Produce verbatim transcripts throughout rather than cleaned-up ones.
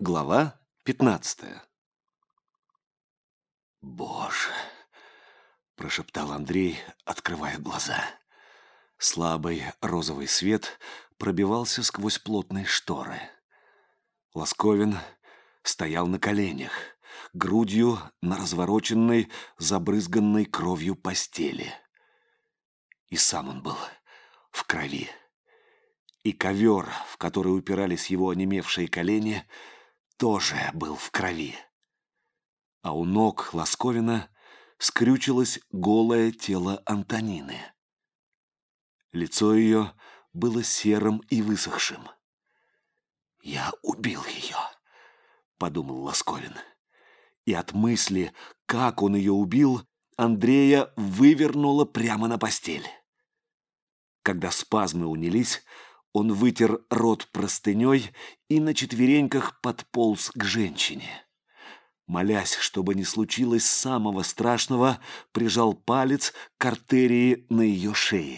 Глава пятнадцатая. «Боже!» – прошептал Андрей, открывая глаза. Слабый розовый свет пробивался сквозь плотные шторы. Лосковин стоял на коленях, грудью на развороченной, забрызганной кровью постели. И сам он был в крови. И ковер, в который упирались его онемевшие колени, тоже был в крови. А у ног Лосковина скрючилось голое тело Антонины. Лицо ее было серым и высохшим. «Я убил ее», — подумал Лосковин. И от мысли, как он ее убил, Андрея вывернуло прямо на постель. Когда спазмы унялись, он вытер рот простыней и на четвереньках подполз к женщине. Молясь, чтобы не случилось самого страшного, прижал палец к артерии на ее шее.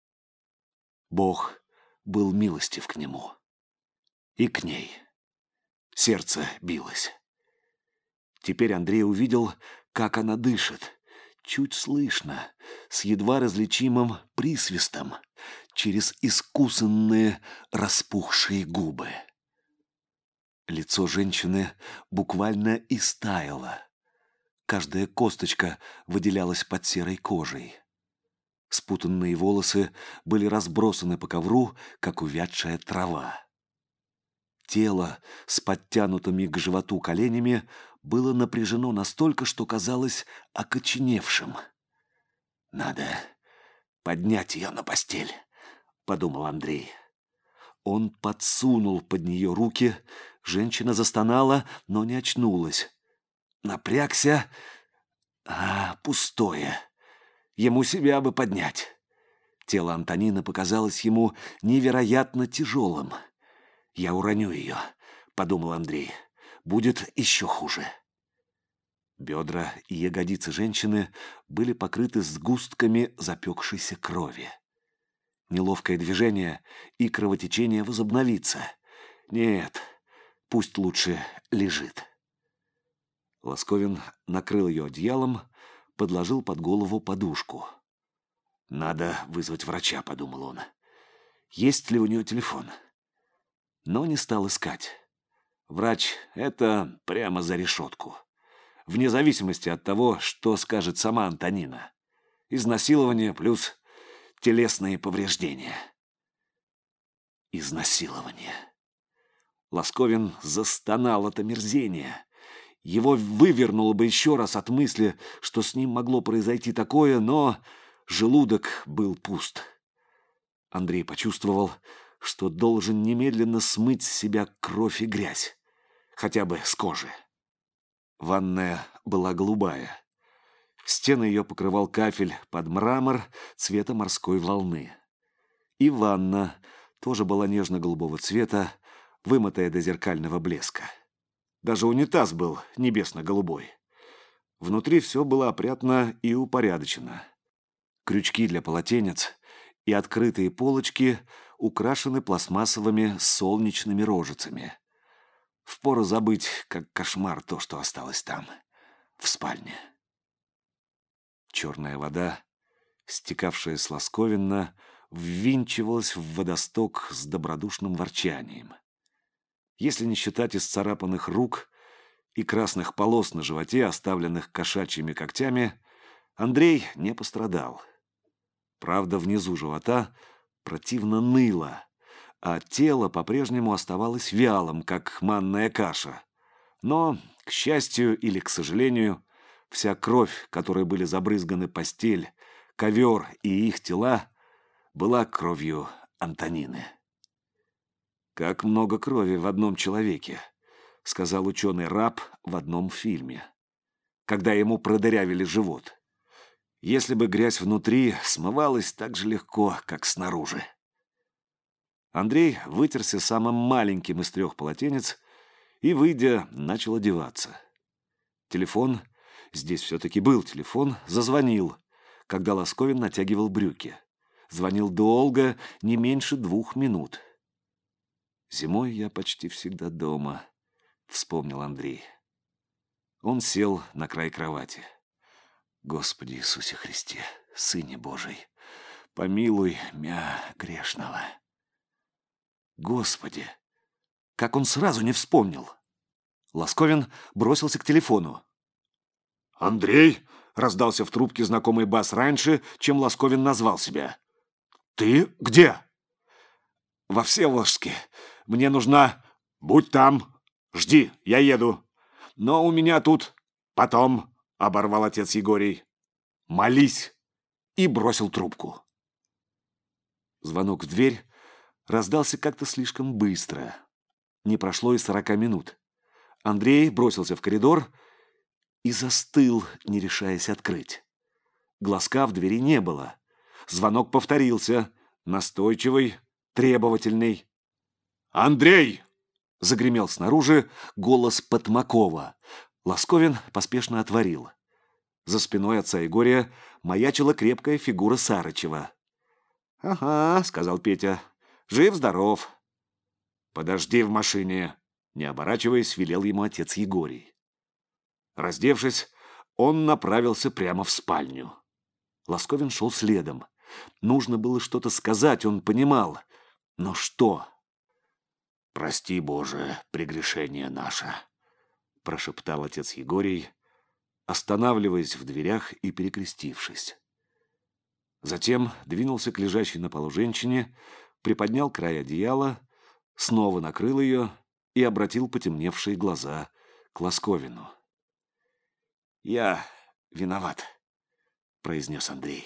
Бог был милостив к нему. И к ней. Сердце билось. Теперь Андрей увидел, как она дышит. Чуть слышно, с едва различимым присвистом, через искусанные распухшие губы. Лицо женщины буквально истаяло. Каждая косточка выделялась под серой кожей. Спутанные волосы были разбросаны по ковру, как увядшая трава. Тело с подтянутыми к животу коленями было напряжено настолько, что казалось окоченевшим. «Надо поднять ее на постель», — подумал Андрей. Он подсунул под нее руки, женщина застонала, но не очнулась. Напрягся, а пустое. Ему себя бы поднять. Тело Антонины показалось ему невероятно тяжелым. «Я уроню ее», — подумал Андрей. «Будет еще хуже». Бедра и ягодицы женщины были покрыты сгустками запекшейся крови. Неловкое движение, и кровотечение возобновится. Нет, пусть лучше лежит. Лосковин накрыл ее одеялом, подложил под голову подушку. «Надо вызвать врача», — подумал он. «Есть ли у нее телефон?» Но не стал искать. Врач — это прямо за решетку. Вне зависимости от того, что скажет сама Антонина. Изнасилование плюс телесные повреждения. Изнасилование. Лосковин застонал от омерзения. Его вывернуло бы еще раз от мысли, что с ним могло произойти такое, но желудок был пуст. Андрей почувствовал, что должен немедленно смыть с себя кровь и грязь, хотя бы с кожи. Ванная была голубая. Стены ее покрывал кафель под мрамор цвета морской волны. И ванна тоже была нежно-голубого цвета, вымытая до зеркального блеска. Даже унитаз был небесно-голубой. Внутри все было опрятно и упорядочено. Крючки для полотенец и открытые полочки украшены пластмассовыми солнечными рожицами. Впору забыть, как кошмар, то, что осталось там, в спальне. Черная вода, стекавшая с Лосковина, ввинчивалась в водосток с добродушным ворчанием. Если не считать исцарапанных рук и красных полос на животе, оставленных кошачьими когтями, Андрей не пострадал. Правда, внизу живота противно ныло, а тело по-прежнему оставалось вялым, как манная каша. Но, к счастью или к сожалению, вся кровь, которой были забрызганы постель, ковер и их тела, была кровью Антонины. «Как много крови в одном человеке», — сказал ученый-раб в одном фильме, когда ему продырявили живот. «Если бы грязь внутри смывалась так же легко, как снаружи». Андрей вытерся самым маленьким из трех полотенец и, выйдя, начал одеваться. Телефон, здесь все-таки был телефон, зазвонил, когда Лосковин натягивал брюки. Звонил долго, не меньше двух минут. «Зимой я почти всегда дома», вспомнил Андрей. Он сел на край кровати. Господи Иисусе Христе, Сыне Божий, помилуй мя грешного. Господи, как он сразу не вспомнил. Ласковин бросился к телефону. «Андрей!» — раздался в трубке знакомый бас раньше, чем Ласковин назвал себя. «Ты где?» «Во Всеволожске. Мне нужна...» «Будь там. Жди, я еду. Но у меня тут...» «Потом», — оборвал отец Егорий. «Молись!» И бросил трубку. Звонок в дверь раздался как-то слишком быстро. Не прошло и сорока минут. Андрей бросился в коридор и застыл, не решаясь открыть. Глазка в двери не было. Звонок повторился, настойчивый, требовательный. «Андрей!» — загремел снаружи голос Потмакова. Ласковин поспешно отворил. За спиной отца Егория маячила крепкая фигура Сарычева. «Ага», — сказал Петя, — «жив-здоров». «Подожди в машине», — не оборачиваясь, велел ему отец Егорий. Раздевшись, он направился прямо в спальню. Ласковин шел следом. Нужно было что-то сказать, он понимал. Но что? «Прости, Боже, прегрешение наше», — прошептал отец Егорий, останавливаясь в дверях и перекрестившись. Затем двинулся к лежащей на полу женщине, приподнял край одеяла, снова накрыл ее и обратил потемневшие глаза к Ласковину. «Я виноват», — произнес Андрей.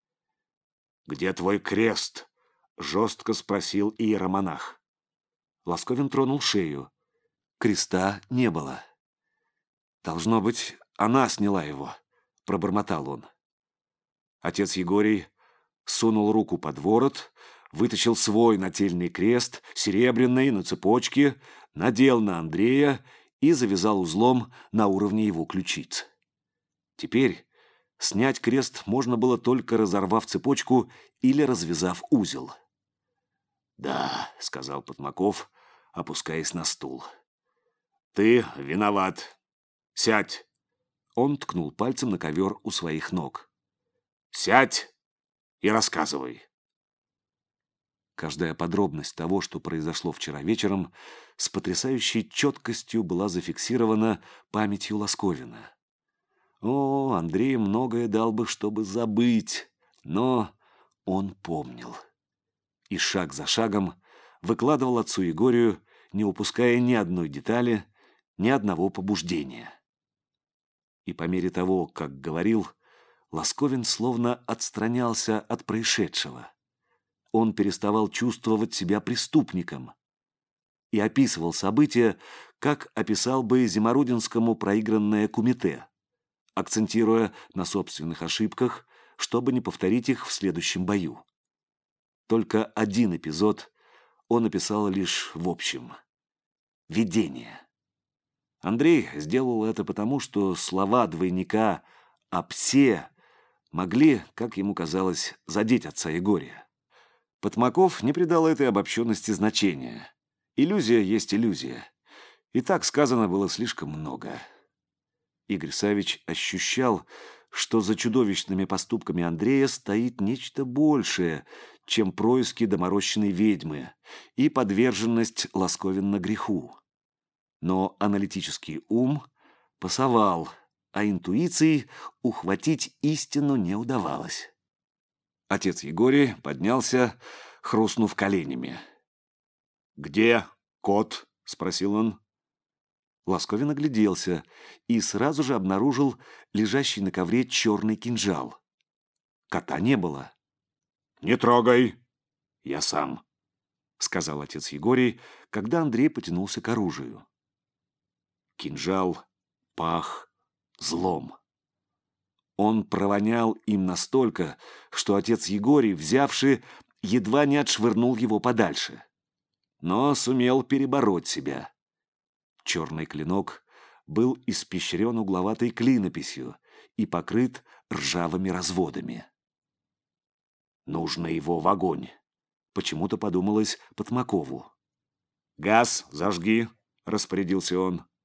«Где твой крест?» — жестко спросил иеромонах. Ласковин тронул шею. Креста не было. «Должно быть, она сняла его», — пробормотал он. Отец Егорий сунул руку под ворот, вытащил свой нательный крест, серебряный, на цепочке, надел на Андрея и завязал узлом на уровне его ключиц. Теперь снять крест можно было только разорвав цепочку или развязав узел. «Да», — сказал Потмаков, опускаясь на стул. «Ты виноват. Сядь!» Он ткнул пальцем на ковер у своих ног. «Сядь и рассказывай». Каждая подробность того, что произошло вчера вечером, с потрясающей четкостью была зафиксирована памятью Ласковина. О, Андрей многое дал бы, чтобы забыть, но он помнил. И шаг за шагом выкладывал отцу Егорию, не упуская ни одной детали, ни одного побуждения. И по мере того, как говорил, Ласковин словно отстранялся от происшедшего. Он переставал чувствовать себя преступником и описывал события, как описал бы Зиморудинскому проигранное кумите, акцентируя на собственных ошибках, чтобы не повторить их в следующем бою. Только один эпизод он описал лишь в общем. Видение. Андрей сделал это потому, что слова двойника о псе могли, как ему казалось, задеть отца Егория. Потмаков не придал этой обобщенности значения. Иллюзия есть иллюзия. И так сказано было слишком много. Игорь Саввич ощущал, что за чудовищными поступками Андрея стоит нечто большее, чем происки доморощенной ведьмы и подверженность Ласковина греху. Но аналитический ум пасовал, а интуицией ухватить истину не удавалось. Отец Егорий поднялся, хрустнув коленями. «Где кот?» — спросил он. Ласковин огляделся и сразу же обнаружил лежащий на ковре черный кинжал. Кота не было. «Не трогай, я сам», — сказал отец Егорий, когда Андрей потянулся к оружию. Кинжал пах злом. Он провонял им настолько, что отец Егорий, взявший, едва не отшвырнул его подальше. Но сумел перебороть себя. Черный клинок был испещрен угловатой клинописью и покрыт ржавыми разводами. «Нужно его в огонь», — почему-то подумалось Потмакову. «Газ зажги», — распорядился он.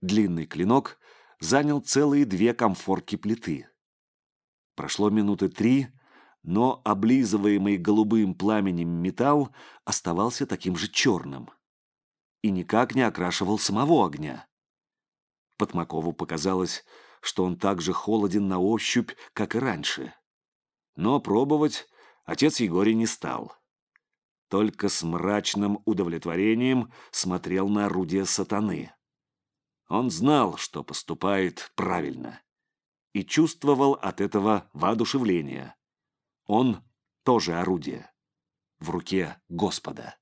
Длинный клинок занял целые две комфорки плиты. Прошло минуты три, но облизываемый голубым пламенем металл оставался таким же черным и никак не окрашивал самого огня. Потмакову показалось, что он так же холоден на ощупь, как и раньше. Но пробовать отец Егорий не стал. Только с мрачным удовлетворением смотрел на орудие сатаны. Он знал, что поступает правильно, и чувствовал от этого воодушевление. Он тоже орудие в руке Господа.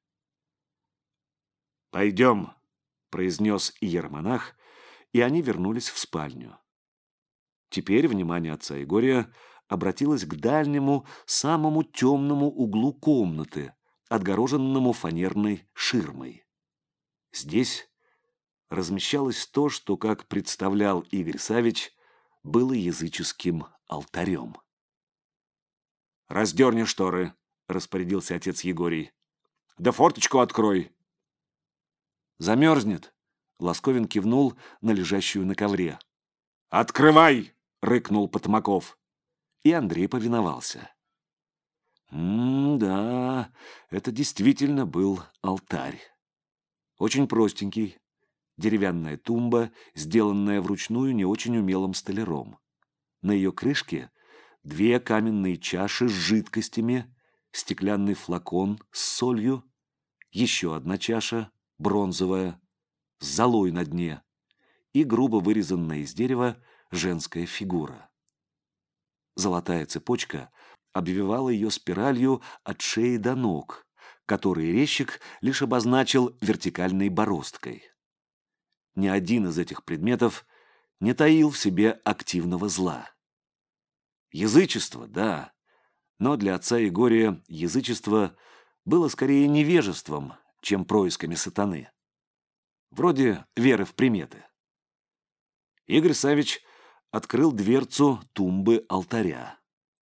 «Пойдем», — произнес иеромонах, и они вернулись в спальню. Теперь внимание отца Егория обратилось к дальнему, самому темному углу комнаты, отгороженному фанерной ширмой. Здесь размещалось то, что, как представлял Игорь Саввич, было языческим алтарем. «Раздерни шторы», — распорядился отец Егорий. «Да форточку открой». «Замерзнет», — Ласковин кивнул на лежащую на ковре. «Открывай!» — рыкнул Потмаков. И Андрей повиновался. М-да, это действительно был алтарь. Очень простенький. Деревянная тумба, сделанная вручную не очень умелым столяром. На ее крышке две каменные чаши с жидкостями, стеклянный флакон с солью, еще одна чаша, бронзовая, с золой на дне, и грубо вырезанная из дерева женская фигура. Золотая цепочка обвивала ее спиралью от шеи до ног, который резчик лишь обозначил вертикальной бороздкой. Ни один из этих предметов не таил в себе активного зла. Язычество, да, но для отца Егория язычество было скорее невежеством, чем происками сатаны. Вроде веры в приметы. Игорь Саввич открыл дверцу тумбы алтаря.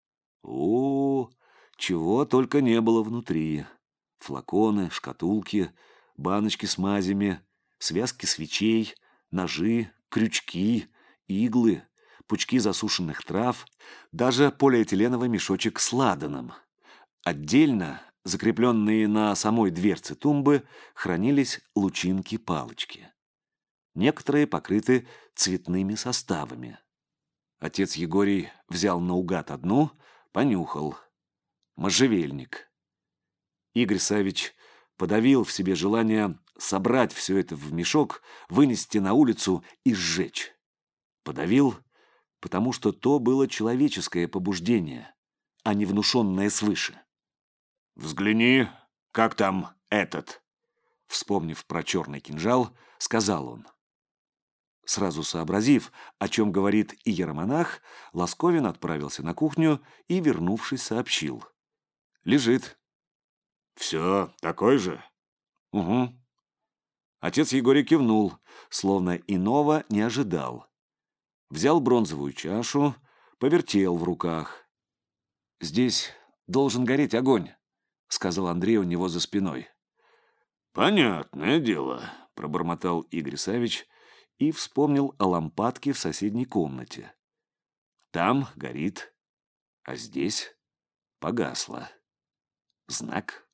О, чего только не было внутри. Флаконы, шкатулки, баночки с мазями, связки свечей, ножи, крючки, иглы, пучки засушенных трав, даже полиэтиленовый мешочек с ладаном. Отдельно, закрепленные на самой дверце тумбы, хранились лучинки-палочки. Некоторые покрыты цветными составами. Отец Егорий взял наугад одну, понюхал. Можжевельник. Игорь Саввич подавил в себе желание собрать все это в мешок, вынести на улицу и сжечь. Подавил, потому что то было человеческое побуждение, а не внушенное свыше. «Взгляни, как там этот?» Вспомнив про черный кинжал, сказал он. Сразу сообразив, о чем говорит иеромонах, Ласковин отправился на кухню и, вернувшись, сообщил. «Лежит». «Все такой же?» «Угу». Отец Егорий кивнул, словно иного не ожидал. Взял бронзовую чашу, повертел в руках. «Здесь должен гореть огонь», — сказал Андрей у него за спиной. «Понятное дело», — пробормотал Игорь Саввич и вспомнил о лампадке в соседней комнате. Там горит, а здесь погасло. Знак.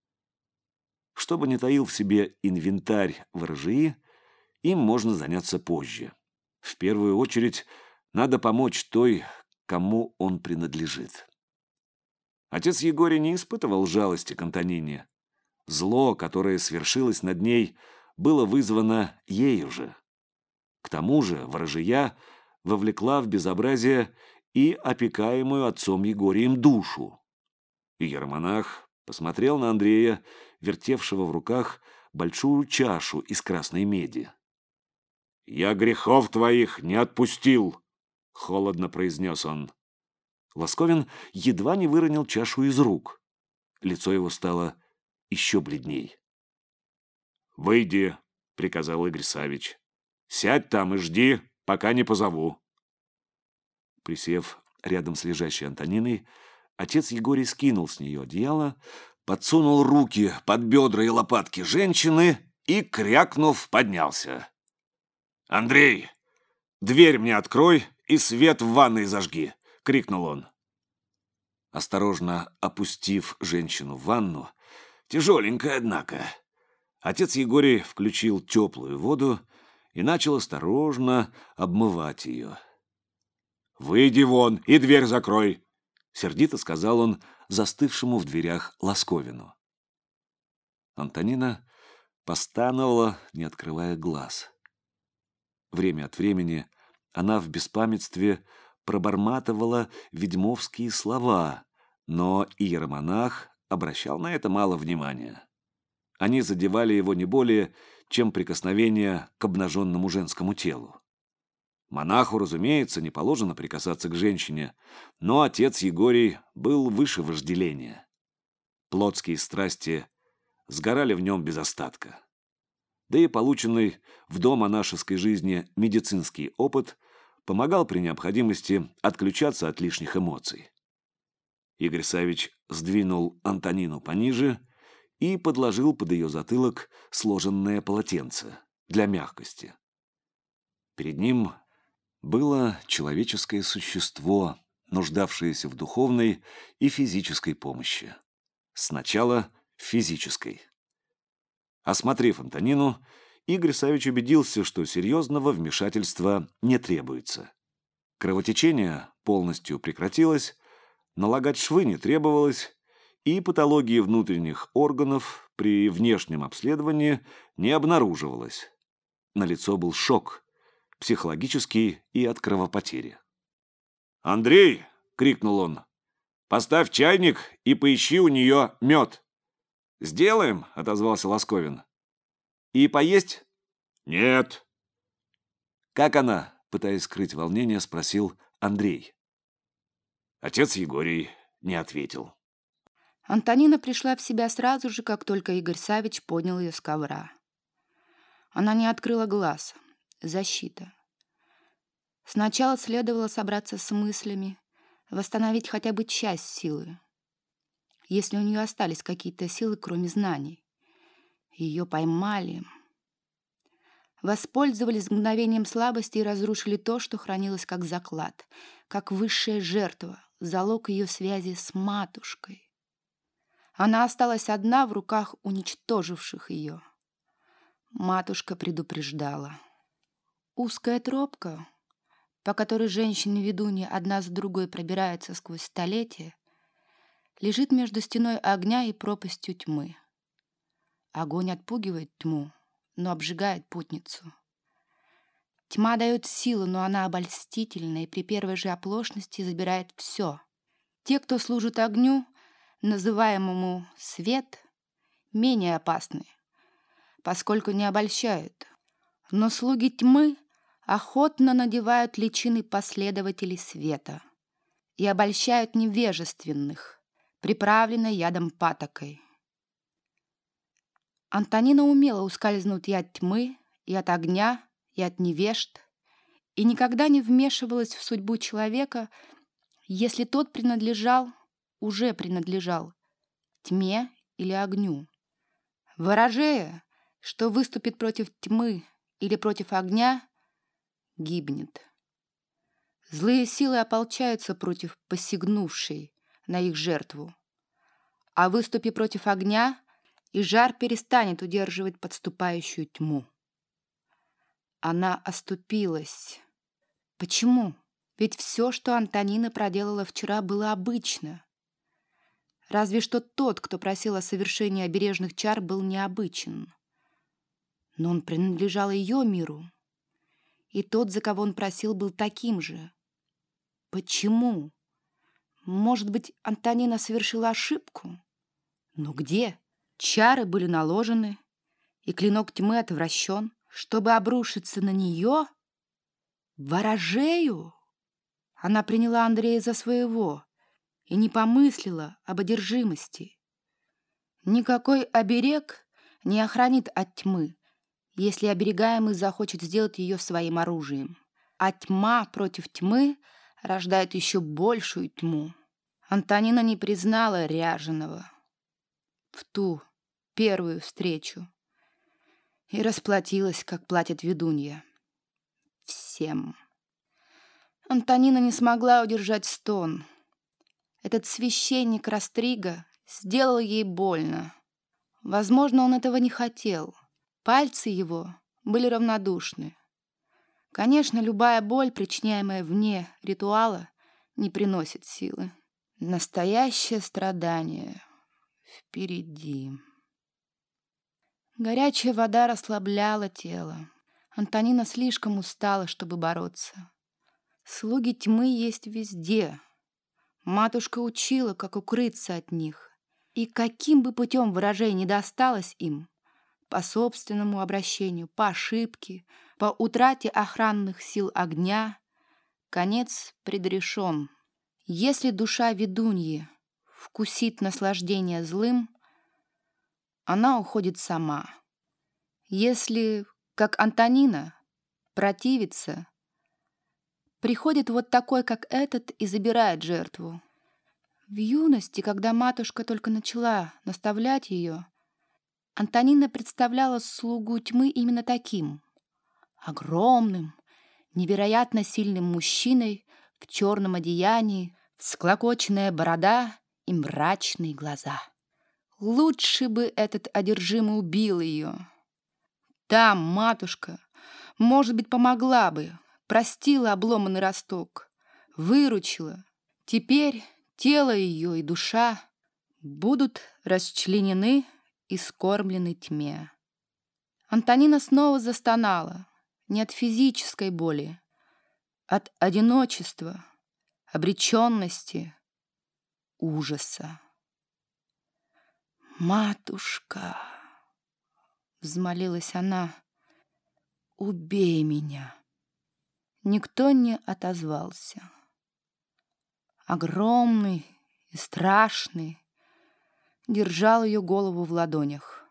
Что бы ни таил в себе инвентарь ворожии, им можно заняться позже. В первую очередь надо помочь той, кому он принадлежит. Отец Егорий не испытывал жалости к Антонине. Зло, которое свершилось над ней, было вызвано ею же. К тому же ворожия вовлекла в безобразие и опекаемую отцом Егорием душу. Иеромонах посмотрел на Андрея, вертевшего в руках большую чашу из красной меди. «Я грехов твоих не отпустил», — холодно произнес он. Ласковин едва не выронил чашу из рук. Лицо его стало еще бледней. «Выйди», — приказал Игорь Саввич. «Сядь там и жди, пока не позову». Присев рядом с лежащей Антониной, отец Егорий скинул с нее одеяло, подсунул руки под бедра и лопатки женщины и, крякнув, поднялся. «Андрей, дверь мне открой и свет в ванной зажги!» — крикнул он. Осторожно опустив женщину в ванну, тяжеленькая, однако, отец Егорий включил теплую воду и начал осторожно обмывать ее. «Выйди вон и дверь закрой!» — сердито сказал он застывшему в дверях Ласковину. Антонина постановала, не открывая глаз. Время от времени она в беспамятстве проборматывала ведьмовские слова, но иеромонах обращал на это мало внимания. Они задевали его не более, чем прикосновение к обнаженному женскому телу. Монаху, разумеется, не положено прикасаться к женщине, но отец Егорий был выше вожделения. Плотские страсти сгорали в нем без остатка. Да и полученный в домонашеской жизни медицинский опыт помогал при необходимости отключаться от лишних эмоций. Игорь Саввич сдвинул Антонину пониже и подложил под ее затылок сложенное полотенце для мягкости. Перед ним было человеческое существо, нуждавшееся в духовной и физической помощи. Сначала физической. Осмотрев Антонину, Игорь Саввич убедился, что серьезного вмешательства не требуется. Кровотечение полностью прекратилось, налагать швы не требовалось, и патологии внутренних органов при внешнем обследовании не обнаруживалось. Налицо был шок, психологический и от кровопотери. «Андрей!» — крикнул он. «Поставь чайник и поищи у нее мед». «Сделаем», — отозвался Ласковин. «И поесть?» «Нет». «Как она?» — пытаясь скрыть волнение, спросил Андрей. Отец Егорий не ответил. Антонина пришла в себя сразу же, как только Игорь Саввич поднял ее с ковра. Она не открыла глаз. Защита. Сначала следовало собраться с мыслями, восстановить хотя бы часть силы, если у нее остались какие-то силы, кроме знаний. Ее поймали, воспользовались мгновением слабости и разрушили то, что хранилось как заклад, как высшая жертва, залог ее связи с матушкой. Она осталась одна в руках уничтоживших ее. Матушка предупреждала. Узкая тропка, по которой женщины-ведуньи одна за другой пробираются сквозь столетия, лежит между стеной огня и пропастью тьмы. Огонь отпугивает тьму, но обжигает путницу. Тьма дает силу, но она обольстительна и при первой же оплошности забирает все. Те, кто служит огню, называемому свет, менее опасны, поскольку не обольщают. Но слуги тьмы охотно надевают личины последователей света и обольщают невежественных, приправленной ядом патокой. Антонина умела ускользнуть и от тьмы, и от огня, и от невежд, и никогда не вмешивалась в судьбу человека, если тот принадлежал, уже принадлежал тьме или огню. Ворожея, что выступит против тьмы или против огня, гибнет. Злые силы ополчаются против посягнувшей на их жертву, а выступи против огня, и жар перестанет удерживать подступающую тьму. Она оступилась. Почему? Ведь все, что Антонина проделала вчера, было обычно. Разве что тот, кто просил о совершении обережных чар, был необычен. Но он принадлежал ее миру. И тот, за кого он просил, был таким же. Почему? Может быть, Антонина совершила ошибку? Но где? Чары были наложены, и клинок тьмы отвращен, чтобы обрушиться на нее, ворожею. Она приняла Андрея за своего и не помыслила об одержимости. Никакой оберег не охранит от тьмы, если оберегаемый захочет сделать ее своим оружием. А тьма против тьмы рождает еще большую тьму. Антонина не признала ряженого в ту первую встречу и расплатилась, как платит ведунья. совсем. Антонина не смогла удержать стон. Этот священник Растрига сделал ей больно. Возможно, он этого не хотел. Пальцы его были равнодушны. Конечно, любая боль, причиняемая вне ритуала, не приносит силы. Настоящее страдание впереди. Горячая вода расслабляла тело. Антонина слишком устала, чтобы бороться. Слуги тьмы есть везде. Матушка учила, как укрыться от них. И каким бы путем выражений не досталось им, по собственному обращению, по ошибке, по утрате охранных сил огня, конец предрешен. Если душа ведуньи вкусит наслаждение злым, она уходит сама. Если, как Антонина, противится, приходит вот такой, как этот, и забирает жертву. В юности, когда матушка только начала наставлять ее, Антонина представляла слугу тьмы именно таким: огромным, невероятно сильным мужчиной в черном одеянии, всклокоченная борода и мрачные глаза. Лучше бы этот одержимый убил ее. Там матушка, может быть, помогла бы, простила обломанный росток, выручила. Теперь тело ее и душа будут расчленены и скормлены тьме. Антонина снова застонала, не от физической боли, от одиночества, обреченности, ужаса. «Матушка!» — взмолилась она. «Убей меня!» Никто не отозвался. Огромный и страшный держал ее голову в ладонях.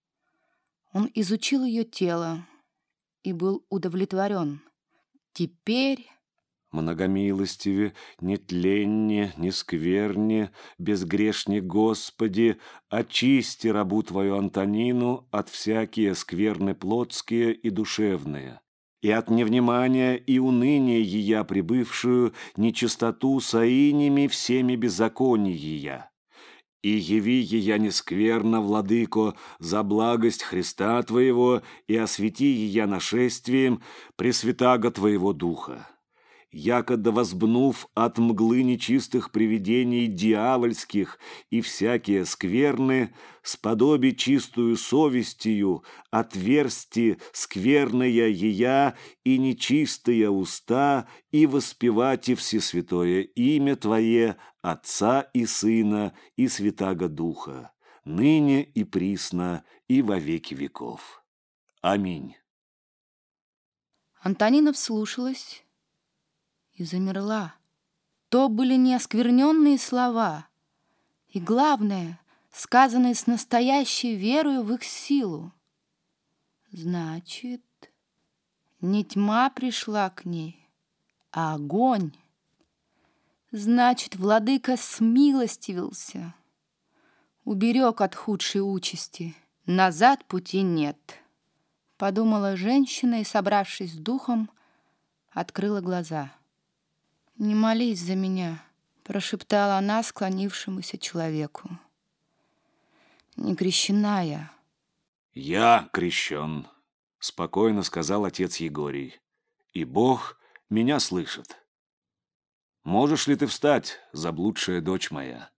Он изучил ее тело и был удовлетворен. Теперь... Многомилостиве, нетленне, нескверне, безгрешне Господи, очисти рабу Твою Антонину от всякие скверны плотские и душевные, и от невнимания и уныния ея прибывшую нечистоту соинями всеми беззаконий ея. И яви ея нескверно, владыко, за благость Христа Твоего, и освети ея нашествием Пресвятаго Твоего Духа. Якода возбнув от мглы нечистых привидений дьявольских и всякие скверны, сподоби чистую совестью, отверсти скверная ея и нечистые уста, и воспевати всесвятое имя Твое, Отца и Сына и Святаго Духа, ныне и присно и во веки веков. Аминь. Антонина вслушалась и замерла. То были не оскверненные слова, и, главное, сказанные с настоящей верою в их силу. Значит, не тьма пришла к ней, а огонь. Значит, владыка смилостивился, уберег от худшей участи. Назад пути нет, подумала женщина и, собравшись с духом, открыла глаза. «Не молись за меня», — прошептала она склонившемуся человеку. «Не крещена я». «Я крещен», — спокойно сказал отец Егорий, «и Бог меня слышит. Можешь ли ты встать, заблудшая дочь моя?»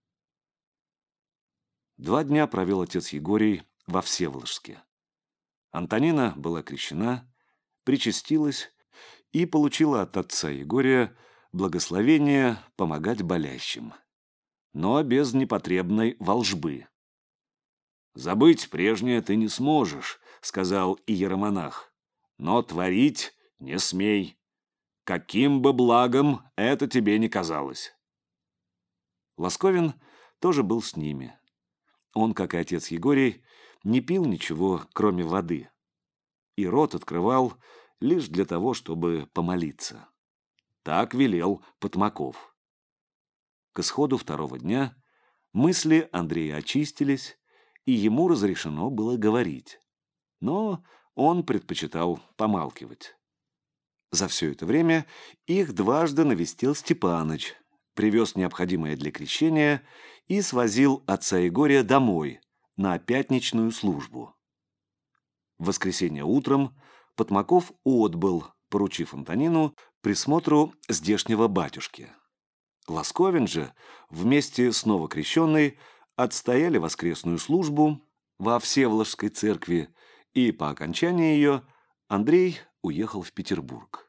Два дня провел отец Егорий во Всеволожске. Антонина была крещена, причастилась и получила от отца Егория благословение помогать болящим, но без непотребной волжбы. «Забыть прежнее ты не сможешь», — сказал иеромонах, «но творить не смей, каким бы благом это тебе ни казалось». Лосковин тоже был с ними. Он, как и отец Егорий, не пил ничего, кроме воды, и рот открывал лишь для того, чтобы помолиться. Так велел Потмаков. К исходу второго дня мысли Андрея очистились, и ему разрешено было говорить. Но он предпочитал помалкивать. За все это время их дважды навестил Степаныч, привез необходимое для крещения и свозил отца Егория домой на пятничную службу. В воскресенье утром Потмаков отбыл, поручив Антонину присмотру здешнего батюшки. Ласковин же вместе с новокрещенной отстояли воскресную службу во Всеволожской церкви, и по окончании ее Андрей уехал в Петербург.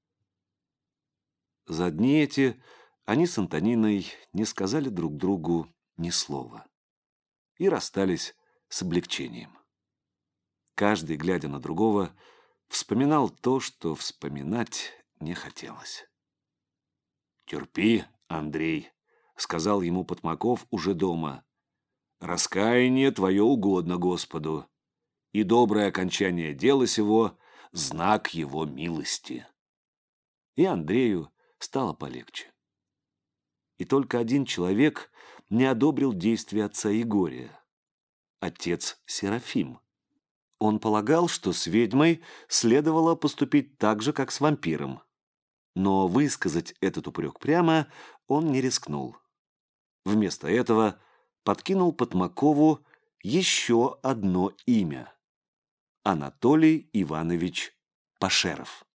За дни эти они с Антониной не сказали друг другу ни слова и расстались с облегчением. Каждый, глядя на другого, вспоминал то, что вспоминать не хотелось. «Терпи, Андрей», — сказал ему Потмаков уже дома. «Раскаяние твое угодно Господу, и доброе окончание дела сего — знак его милости». И Андрею стало полегче. И только один человек не одобрил действия отца Егория — отец Серафим. Он полагал, что с ведьмой следовало поступить так же, как с вампиром. Но высказать этот упрек прямо он не рискнул. Вместо этого подкинул Потмакову еще одно имя — Анатолий Иванович Пашеров.